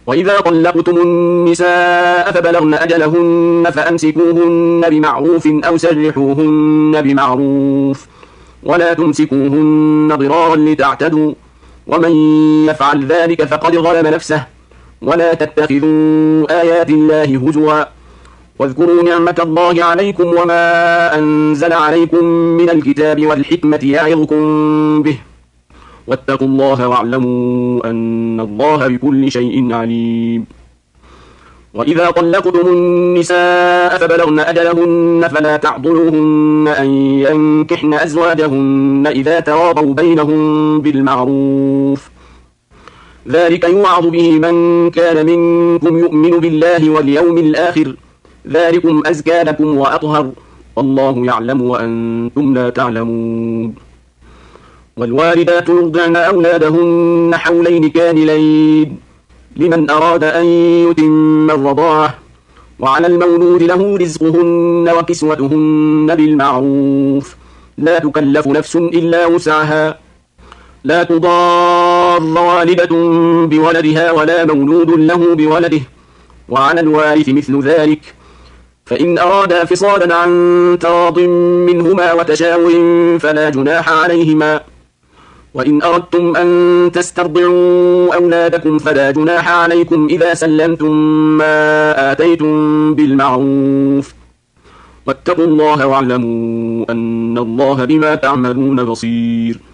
وإذا طلقتم النساء فبلغن أجلهن فأمسكوهن بمعروف أو سرحوهن بمعروف ولا تمسكوهن ضرارا لتعتدوا ومن يفعل ذلك فقد ظلم نفسه ولا تتخذوا آيات الله هزوا واذكروا نعمة الله عليكم وما أنزل عليكم من الكتاب والحكمة يعظكم به واتقوا الله واعلموا أن الله بكل شيء عليم. وإذا طلقتم النساء فبلغن أجلهن فلا تعضلوهن أن ينكحن أزواجهن إذا تراضوا بينهم بالمعروف ذلك يوعظ به من كان منكم يؤمن بالله واليوم الآخر ذلكم أزكى لكم وأطهر والله يعلم وأنتم لا تعلمون. والوالدات يرضعن أولادهن حولين كاملين لمن أراد أن يتم الرضاعة وعلى المولود له رزقهن وكسوتهن بالمعروف لا تكلف نفس إلا وسعها لا تضار والدة بولدها ولا مولود له بولده وعلى الوارث مثل ذلك فإن أرادا فصالا عن تراض منهما وتشاور فلا جناح عليهما وإن أردتم أن تسترضعوا أولادكم فلا جناح عليكم إذا سلمتم ما آتيتم بالمعروف واتقوا الله واعلموا أن الله بما تعملون بصير.